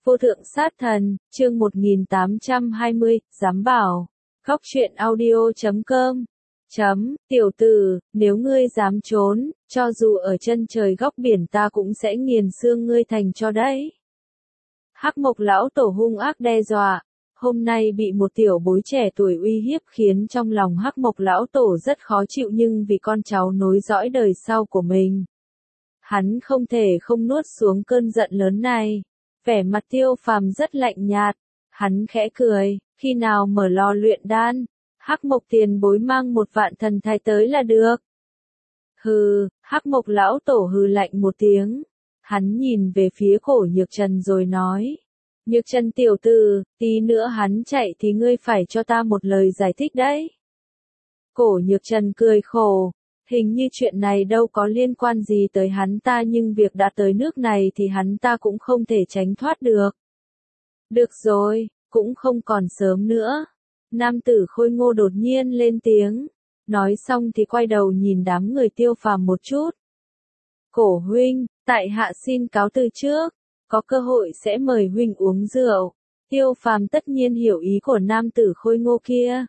Vô thượng sát thần, chương 1820, giám bảo. Góc truyện audio.com. Tiểu tử, nếu ngươi dám trốn, cho dù ở chân trời góc biển ta cũng sẽ nghiền xương ngươi thành cho đấy. Hắc Mộc lão tổ hung ác đe dọa. Hôm nay bị một tiểu bối trẻ tuổi uy hiếp khiến trong lòng Hắc Mộc lão tổ rất khó chịu, nhưng vì con cháu nối dõi đời sau của mình, hắn không thể không nuốt xuống cơn giận lớn này. Vẻ mặt Tiêu Phàm rất lạnh nhạt, hắn khẽ cười, khi nào mở lò luyện đan, Hắc Mộc tiền bối mang 1.000 thần thạch tới là được. Hừ, Hắc Mộc lão tổ hừ lạnh một tiếng, hắn nhìn về phía Cổ Nhược Trần rồi nói, Nhược Trần tiểu tử, tí nữa hắn chạy thì ngươi phải cho ta một lời giải thích đấy. Cổ Nhược Trần cười khổ, hình như chuyện này đâu có liên quan gì tới hắn ta, nhưng việc đã tới nước này thì hắn ta cũng không thể tránh thoát được. Được rồi, cũng không còn sớm nữa. Nam tử khôi ngô đột nhiên lên tiếng, nói xong thì quay đầu nhìn đám người Tiêu Phàm một chút. Cổ huynh, tại hạ xin cáo từ trước, có cơ hội sẽ mời huynh uống rượu. Tiêu Phàm tất nhiên hiểu ý của nam tử khôi ngô kia.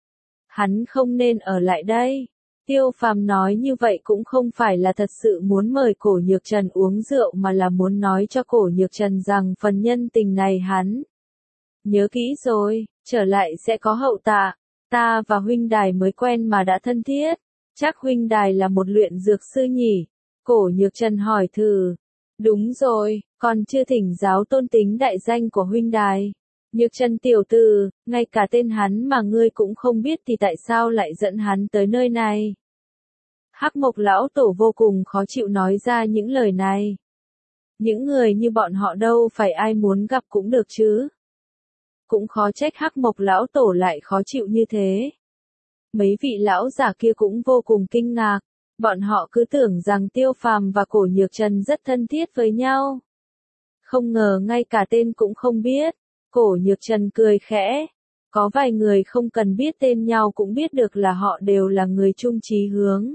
Hắn không nên ở lại đây. Tiêu Phàm nói như vậy cũng không phải là thật sự muốn mời Cổ Nhược Trần uống rượu, mà là muốn nói cho Cổ Nhược Trần rằng phần nhân tình này hắn nhớ kỹ rồi, trở lại sẽ có hậu tạ. Ta và huynh đài mới quen mà đã thân thiết, chắc huynh đài là một luyện dược sư nhỉ? Cổ Nhược Trần hỏi thử. Đúng rồi, còn chưa thỉnh giáo tôn tính đại danh của huynh đài. Nhược Trần tiểu tử, ngay cả tên hắn mà ngươi cũng không biết thì tại sao lại dẫn hắn tới nơi này? Hắc Mộc lão tổ vô cùng khó chịu nói ra những lời này. Những người như bọn họ đâu phải ai muốn gặp cũng được chứ. Cũng khó trách Hắc Mộc lão tổ lại khó chịu như thế. Mấy vị lão giả kia cũng vô cùng kinh ngạc, bọn họ cứ tưởng rằng Tiêu Phàm và Cổ Nhược Trần rất thân thiết với nhau. Không ngờ ngay cả tên cũng không biết. Cổ Nhược Trần cười khẽ. Có vài người không cần biết tên nhau cũng biết được là họ đều là người chung chí hướng.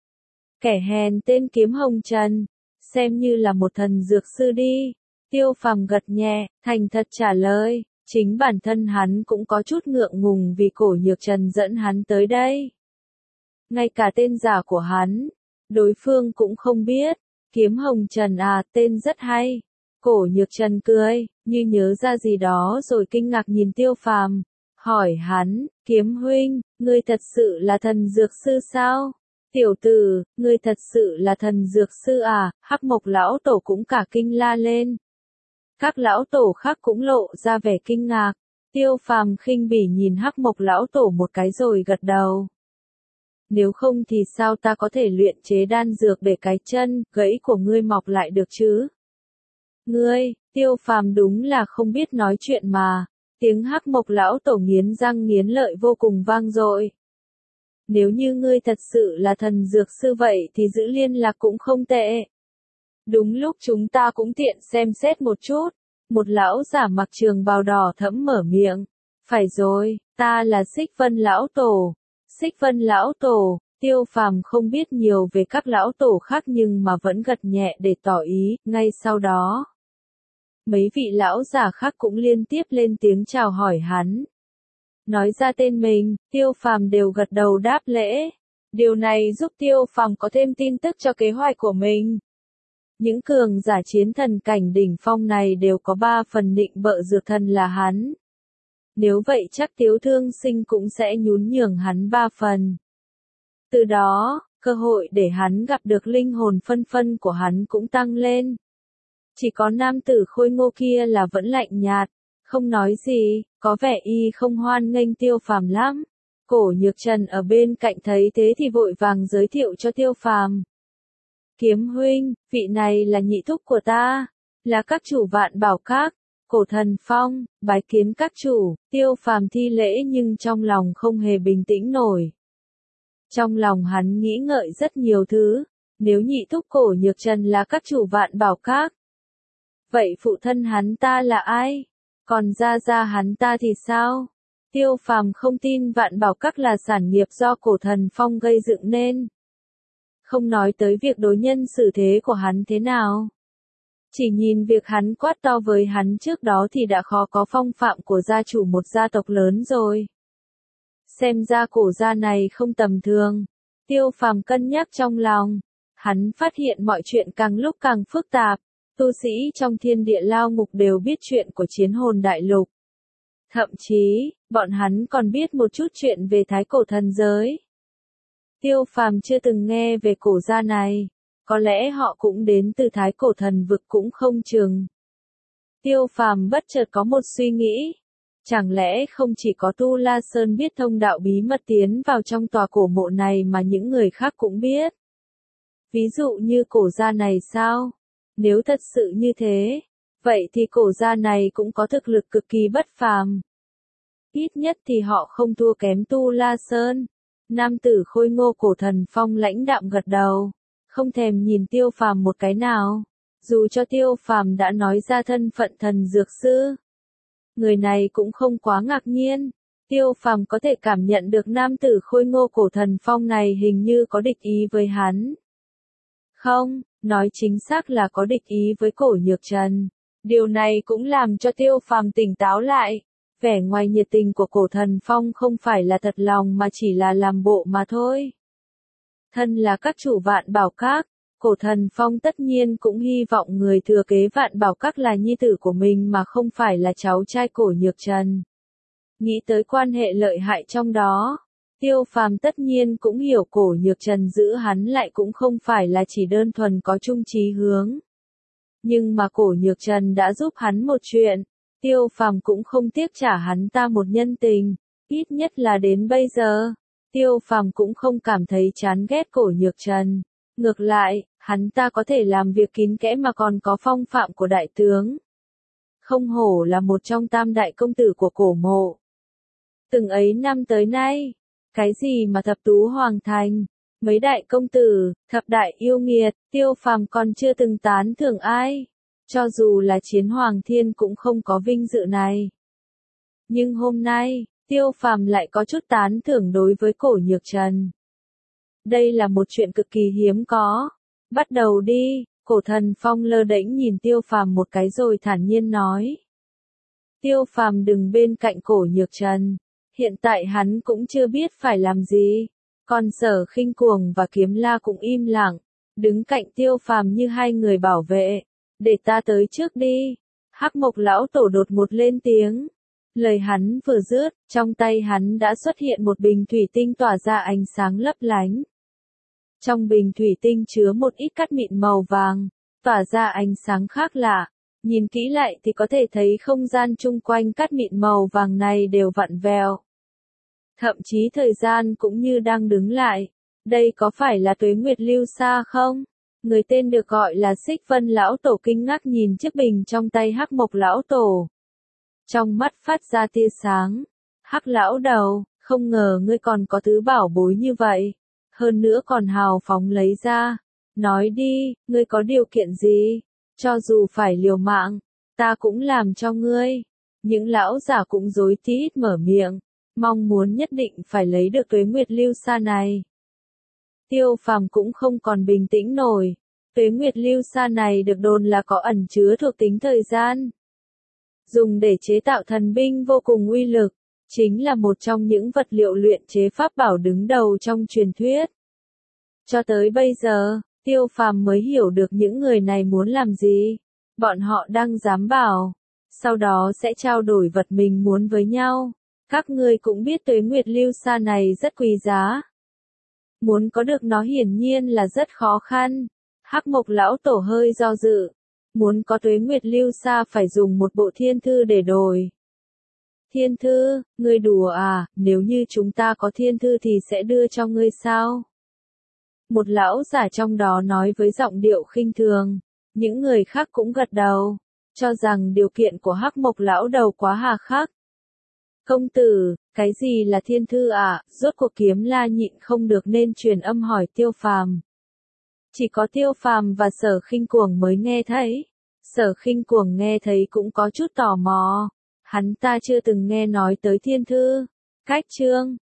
Kẻ hèn tên Kiếm Hồng Trần, xem như là một thần dược sư đi. Tiêu Phàm gật nhẹ, thành thật trả lời, chính bản thân hắn cũng có chút ngượng ngùng vì Cổ Nhược Trần dẫn hắn tới đây. Ngay cả tên giả của hắn, đối phương cũng không biết. Kiếm Hồng Trần à, tên rất hay. Cổ Nhược Trần cười, như nhớ ra gì đó rồi kinh ngạc nhìn Tiêu Phàm, hỏi hắn, Kiếm huynh, ngươi thật sự là thần dược sư sao? Tiểu tử, ngươi thật sự là thần dược sư à? Hắc Mộc lão tổ cũng cả kinh la lên. Các lão tổ khác cũng lộ ra vẻ kinh ngạc. Tiêu Phàm khinh bỉ nhìn Hắc Mộc lão tổ một cái rồi gật đầu. Nếu không thì sao ta có thể luyện chế đan dược để cái chân gãy của ngươi mọc lại được chứ? Ngươi, Tiêu Phàm đúng là không biết nói chuyện mà. Tiếng Hắc Mộc lão tổ nghiến răng nghiến lợi vô cùng vang dội. Nếu như ngươi thật sự là thần dược sư vậy thì giữ liên lạc cũng không tệ. Đúng lúc chúng ta cũng tiện xem xét một chút. Một lão giả mặc trường bào đỏ thẫm mở miệng. Phải rồi, ta là Xích Vân lão tổ. Xích Vân lão tổ. Tiêu Phàm không biết nhiều về các lão tổ khác nhưng mà vẫn gật nhẹ để tỏ ý. Ngay sau đó, mấy vị lão giả khác cũng liên tiếp lên tiếng chào hỏi hắn. Nói ra tên mình, Tiêu Phàm đều gật đầu đáp lễ. Điều này giúp Tiêu Phàm có thêm tin tức cho kế hoạch của mình. Những cường giả chiến thần cảnh đỉnh phong này đều có 3 phần định bợ dược thần là hắn. Nếu vậy chắc Tiếu Thương Sinh cũng sẽ nhún nhường hắn 3 phần. Từ đó, cơ hội để hắn gặp được linh hồn phân phân của hắn cũng tăng lên. Chỉ có nam tử khôi ngô kia là vẫn lạnh nhạt, không nói gì, có vẻ y không hoan nghênh Tiêu Phàm lắm. Cổ Nhược Trần ở bên cạnh thấy thế thì vội vàng giới thiệu cho Tiêu Phàm. Kiếm huynh, vị này là nhị thúc của ta, là các chủ Vạn Bảo Các, Cổ Thần Phong, bái kiến các chủ. Tiêu Phàm thi lễ nhưng trong lòng không hề bình tĩnh nổi. Trong lòng hắn nghĩ ngợi rất nhiều thứ, nếu nhị thúc Cổ Nhược Trần là các chủ Vạn Bảo Các, vậy phụ thân hắn ta là ai? Còn gia gia hắn ta thì sao? Tiêu Phàm không tin Vạn Bảo Các là sản nghiệp do Cổ Thần Phong gây dựng nên. Không nói tới việc đối nhân xử thế của hắn thế nào. Chỉ nhìn việc hắn quát to với hắn trước đó thì đã khó có phong phạm của gia chủ một gia tộc lớn rồi. Xem ra cổ gia này không tầm thường. Tiêu Phàm cân nhắc trong lòng. Hắn phát hiện mọi chuyện càng lúc càng phức tạp. Tu sĩ trong thiên địa lao ngục đều biết chuyện của chiến hồn đại lục. Thậm chí, bọn hắn còn biết một chút chuyện về thái cổ thần giới. Tiêu Phàm chưa từng nghe về cổ gia này. Có lẽ họ cũng đến từ thái cổ thần vực cũng không chừng. Tiêu Phàm bất chợt có một suy nghĩ. Chẳng lẽ không chỉ có Tu La Sơn biết thông đạo bí mật tiến vào trong tòa cổ mộ này mà những người khác cũng biết? Ví dụ như cổ gia này sao? Nếu thật sự như thế, vậy thì cổ gia này cũng có thực lực cực kỳ bất phàm. Ít nhất thì họ không thua kém Tu La Sơn. Nam tử khôi ngô cổ thần Phong lãnh đạm gật đầu, không thèm nhìn Tiêu Phàm một cái nào. Dù cho Tiêu Phàm đã nói ra thân phận thần dược sư, người này cũng không quá ngạc nhiên. Tiêu Phàm có thể cảm nhận được nam tử khôi ngô cổ thần Phong này hình như có địch ý với hắn. Không, nói chính xác là có địch ý với Cổ Nhược Trần. Điều này cũng làm cho Tiêu Phàm tỉnh táo lại. Vẻ ngoài nhiệt tình của cổ thần Phong không phải là thật lòng mà chỉ là làm bộ mà thôi. Thân là các chủ Vạn Bảo Các, cổ thần Phong tất nhiên cũng hy vọng người thừa kế Vạn Bảo Các là nhi tử của mình mà không phải là cháu trai Cổ Nhược Trần. Nghĩ tới quan hệ lợi hại trong đó, Tiêu Phàm tất nhiên cũng hiểu Cổ Nhược Trần giữ hắn lại cũng không phải là chỉ đơn thuần có chung chí hướng. Nhưng mà Cổ Nhược Trần đã giúp hắn một chuyện, Tiêu Phàm cũng không tiếc trả hắn ta một nhân tình, ít nhất là đến bây giờ. Tiêu Phàm cũng không cảm thấy chán ghét Cổ Nhược Trần. Ngược lại, hắn ta có thể làm việc kín kẽ mà còn có phong phạm của đại tướng. Không hổ là một trong tam đại công tử của cổ mộ. Từng ấy năm tới nay, cái gì mà thập tú hoàng thành, mấy đại công tử, thập đại yêu nghiệt, Tiêu Phàm còn chưa từng tán thưởng ai. Cho dù là Chiến Hoàng Thiên cũng không có vinh dự này. Nhưng hôm nay, Tiêu Phàm lại có chút tán thưởng đối với Cổ Nhược Trần. Đây là một chuyện cực kỳ hiếm có. Bắt đầu đi, cổ thần Phong lơ đễnh nhìn Tiêu Phàm một cái rồi thản nhiên nói. Tiêu Phàm đứng bên cạnh Cổ Nhược Trần. Hiện tại hắn cũng chưa biết phải làm gì. Còn Sở Khinh Cuồng và Kiếm La cũng im lặng, đứng cạnh Tiêu Phàm như hai người bảo vệ. Để ta tới trước đi. Hắc Mộc lão tổ đột một lên tiếng. Lời hắn vừa dứt, trong tay hắn đã xuất hiện một bình thủy tinh tỏa ra ánh sáng lấp lánh. Trong bình thủy tinh chứa một ít cát mịn màu vàng, tỏa ra ánh sáng khác lạ. Nhìn kỹ lại thì có thể thấy không gian chung quanh cát mịn màu vàng này đều vặn vẹo. Thậm chí thời gian cũng như đang đứng lại. Đây có phải là Tuế Nguyệt Lưu Sa không? Người tên được gọi là Xích Vân lão tổ kinh ngạc nhìn chiếc bình trong tay Hắc Mộc lão tổ. Trong mắt phát ra tia sáng. Hắc lão đầu, không ngờ ngươi còn có thứ bảo bối như vậy. Hơn nữa còn hào phóng lấy ra. Nói đi, ngươi có điều kiện gì? Cho dù phải liều mạng, ta cũng làm cho ngươi. Những lão giả cũng rối tít mở miệng, mong muốn nhất định phải lấy được Tuế Nguyệt Lưu Sa này. Tiêu Phàm cũng không còn bình tĩnh nổi. Tuế Nguyệt Lưu Sa này được đồn là có ẩn chứa thuộc tính thời gian. Dùng để chế tạo thần binh vô cùng uy lực, chính là một trong những vật liệu luyện chế pháp bảo đứng đầu trong truyền thuyết. Cho tới bây giờ, Tiêu Phàm mới hiểu được những người này muốn làm gì. Bọn họ đang giám bảo, sau đó sẽ trao đổi vật mình muốn với nhau. Các ngươi cũng biết Tuế Nguyệt Lưu Sa này rất quý giá. Muốn có được nó hiển nhiên là rất khó khăn. Hắc Mộc lão tổ hơi do dự. Muốn có Tuế Nguyệt Lưu Sa phải dùng một bộ thiên thư để đổi. Thiên thư, ngươi đùa à, nếu như chúng ta có thiên thư thì sẽ đưa cho ngươi sao? Một lão giả trong đó nói với giọng điệu khinh thường. Những người khác cũng gật đầu, cho rằng điều kiện của Hắc Mộc lão đầu quá hà khắc. Công tử, cái gì là thiên thư ạ? Rốt cuộc Kiếm La nhịn không được nên truyền âm hỏi Tiêu Phàm. Chỉ có Tiêu Phàm và Sở Khinh Cuồng mới nghe thấy. Sở Khinh Cuồng nghe thấy cũng có chút tò mò. Hắn ta chưa từng nghe nói tới thiên thư. Cách chương